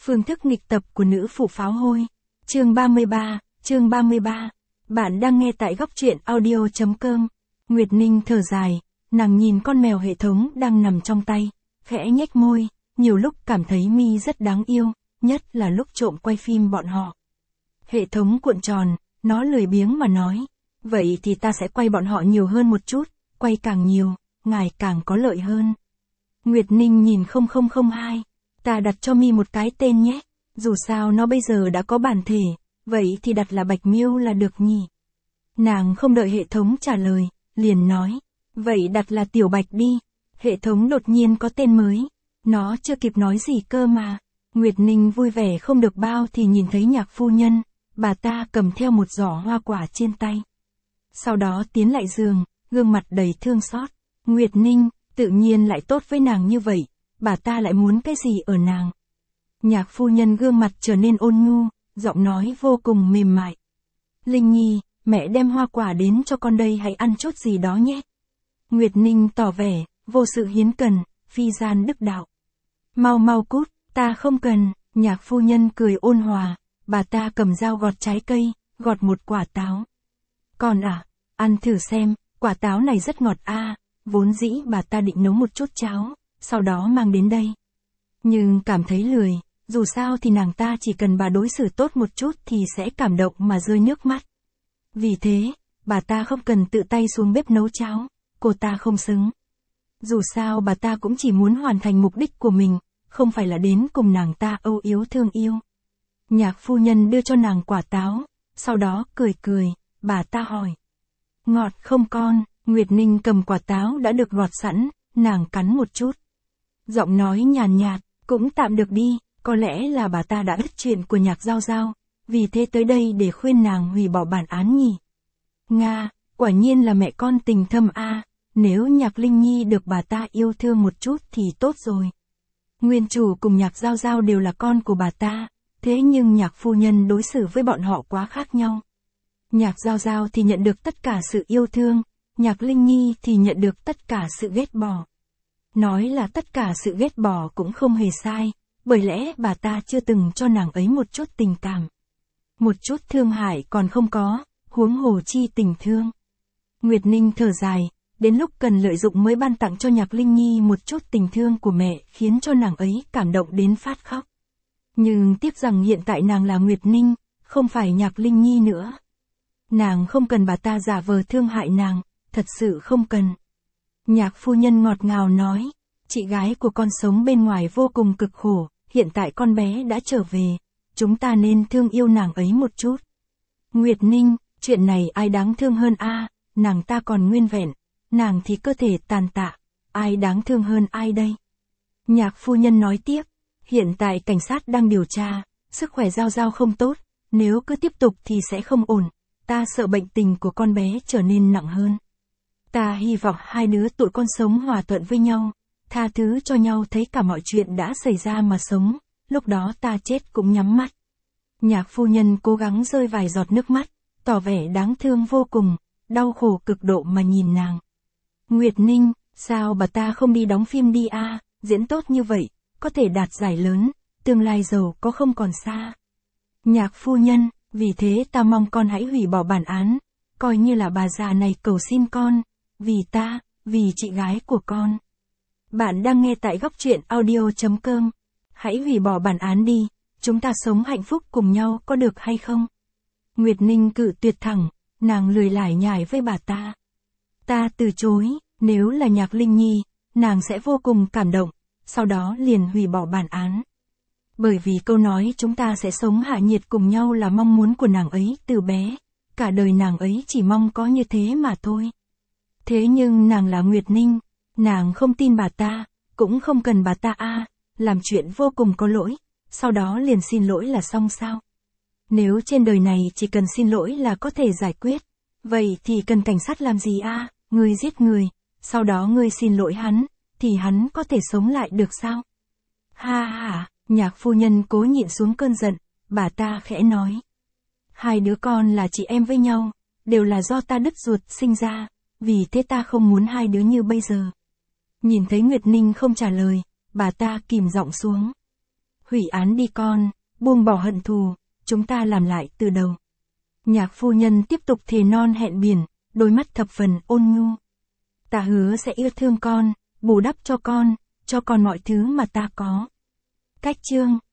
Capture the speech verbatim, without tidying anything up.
Phương thức nghịch tập của nữ phụ pháo hôi. Chương ba mươi ba, chương ba mươi ba. Bạn đang nghe tại góc truyện audio chấm com. Nguyệt Ninh thở dài, nàng nhìn con mèo hệ thống đang nằm trong tay, khẽ nhếch môi, nhiều lúc cảm thấy Mi rất đáng yêu, nhất là lúc trộm quay phim bọn họ. Hệ thống cuộn tròn, nó lười biếng mà nói, vậy thì ta sẽ quay bọn họ nhiều hơn một chút, quay càng nhiều, ngài càng có lợi hơn. Nguyệt Ninh nhìn không không không hai, ta đặt cho Mi một cái tên nhé, dù sao nó bây giờ đã có bản thể, vậy thì đặt là Bạch Miêu là được nhỉ. Nàng không đợi hệ thống trả lời, liền nói, vậy đặt là Tiểu Bạch đi. Hệ thống đột nhiên có tên mới, nó chưa kịp nói gì cơ mà. Nguyệt Ninh vui vẻ không được bao thì nhìn thấy Nhạc phu nhân, bà ta cầm theo một giỏ hoa quả trên tay. Sau đó tiến lại giường, gương mặt đầy thương xót. Nguyệt Ninh, tự nhiên lại tốt với nàng như vậy, bà ta lại muốn cái gì ở nàng. Nhạc phu nhân gương mặt trở nên ôn nhu, giọng nói vô cùng mềm mại. Linh Nhi, mẹ đem hoa quả đến cho con đây, hãy ăn chút gì đó nhé. Nguyệt Ninh tỏ vẻ, vô sự hiến cần, phi gian đức đạo. Mau mau cút, ta không cần. Nhạc phu nhân cười ôn hòa, bà ta cầm dao gọt trái cây, gọt một quả táo. Con à, ăn thử xem, quả táo này rất ngọt a. À, vốn dĩ bà ta định nấu một chút cháo, sau đó mang đến đây. Nhưng cảm thấy lười, dù sao thì nàng ta chỉ cần bà đối xử tốt một chút thì sẽ cảm động mà rơi nước mắt. Vì thế, bà ta không cần tự tay xuống bếp nấu cháo, cô ta không xứng. Dù sao bà ta cũng chỉ muốn hoàn thành mục đích của mình, không phải là đến cùng nàng ta âu yếm thương yêu. Nhạc phu nhân đưa cho nàng quả táo, sau đó cười cười, bà ta hỏi. Ngọt không con? Nguyệt Ninh cầm quả táo đã được gọt sẵn, nàng cắn một chút. Giọng nói nhàn nhạt, cũng tạm được đi, có lẽ là bà ta đã biết chuyện của Nhạc Giao Giao, vì thế tới đây để khuyên nàng hủy bỏ bản án nhỉ. Nga, quả nhiên là mẹ con tình thâm a. À, nếu Nhạc Linh Nhi được bà ta yêu thương một chút thì tốt rồi. Nguyên chủ cùng Nhạc Giao Giao đều là con của bà ta, thế nhưng Nhạc phu nhân đối xử với bọn họ quá khác nhau. Nhạc Giao Giao thì nhận được tất cả sự yêu thương, Nhạc Linh Nhi thì nhận được tất cả sự ghét bỏ. Nói là tất cả sự ghét bỏ cũng không hề sai, bởi lẽ bà ta chưa từng cho nàng ấy một chút tình cảm. Một chút thương hại còn không có, huống hồ chi tình thương. Nguyệt Ninh thở dài, đến lúc cần lợi dụng mới ban tặng cho Nhạc Linh Nhi một chút tình thương của mẹ, khiến cho nàng ấy cảm động đến phát khóc. Nhưng tiếc rằng hiện tại nàng là Nguyệt Ninh, không phải Nhạc Linh Nhi nữa. Nàng không cần bà ta giả vờ thương hại nàng, thật sự không cần. Nhạc phu nhân ngọt ngào nói, chị gái của con sống bên ngoài vô cùng cực khổ, hiện tại con bé đã trở về, chúng ta nên thương yêu nàng ấy một chút. Nguyệt Ninh, chuyện này ai đáng thương hơn a? À, nàng ta còn nguyên vẹn, nàng thì cơ thể tàn tạ, ai đáng thương hơn ai đây? Nhạc phu nhân nói tiếp, hiện tại cảnh sát đang điều tra, sức khỏe Giao Giao không tốt, nếu cứ tiếp tục thì sẽ không ổn, ta sợ bệnh tình của con bé trở nên nặng hơn. Ta hy vọng hai đứa tụi con sống hòa thuận với nhau, tha thứ cho nhau, thấy cả mọi chuyện đã xảy ra mà sống, lúc đó ta chết cũng nhắm mắt. Nhạc phu nhân cố gắng rơi vài giọt nước mắt, tỏ vẻ đáng thương vô cùng, đau khổ cực độ mà nhìn nàng. Nguyệt Ninh, sao bà ta không đi đóng phim đi a? À, diễn tốt như vậy, có thể đạt giải lớn, tương lai giàu có không còn xa. Nhạc phu nhân, vì thế ta mong con hãy hủy bỏ bản án, coi như là bà già này cầu xin con, vì ta, vì chị gái của con. Bạn đang nghe tại góc truyện audio chấm com. Hãy hủy bỏ bản án đi, chúng ta sống hạnh phúc cùng nhau có được hay không? Nguyệt Ninh cự tuyệt thẳng, nàng lười lải nhải với bà ta. Ta từ chối, nếu là Nhạc Linh Nhi, nàng sẽ vô cùng cảm động, sau đó liền hủy bỏ bản án. Bởi vì câu nói chúng ta sẽ sống hạ nhiệt cùng nhau là mong muốn của nàng ấy từ bé, cả đời nàng ấy chỉ mong có như thế mà thôi. Thế nhưng nàng là Nguyệt Ninh, nàng không tin bà ta, cũng không cần bà ta a, à, làm chuyện vô cùng có lỗi, sau đó liền xin lỗi là xong sao? Nếu trên đời này chỉ cần xin lỗi là có thể giải quyết, vậy thì cần cảnh sát làm gì a? À? Ngươi giết người, sau đó ngươi xin lỗi hắn, thì hắn có thể sống lại được sao? Ha ha, Nhạc phu nhân cố nhịn xuống cơn giận, bà ta khẽ nói. Hai đứa con là chị em với nhau, đều là do ta đứt ruột sinh ra, vì thế ta không muốn hai đứa như bây giờ. Nhìn thấy Nguyệt Ninh không trả lời, bà ta kìm giọng xuống. Hủy án đi con, buông bỏ hận thù, chúng ta làm lại từ đầu. Nhạc phu nhân tiếp tục thề non hẹn biển, đôi mắt thập phần ôn nhu. Ta hứa sẽ yêu thương con, bù đắp cho con, cho con mọi thứ mà ta có. Cách chương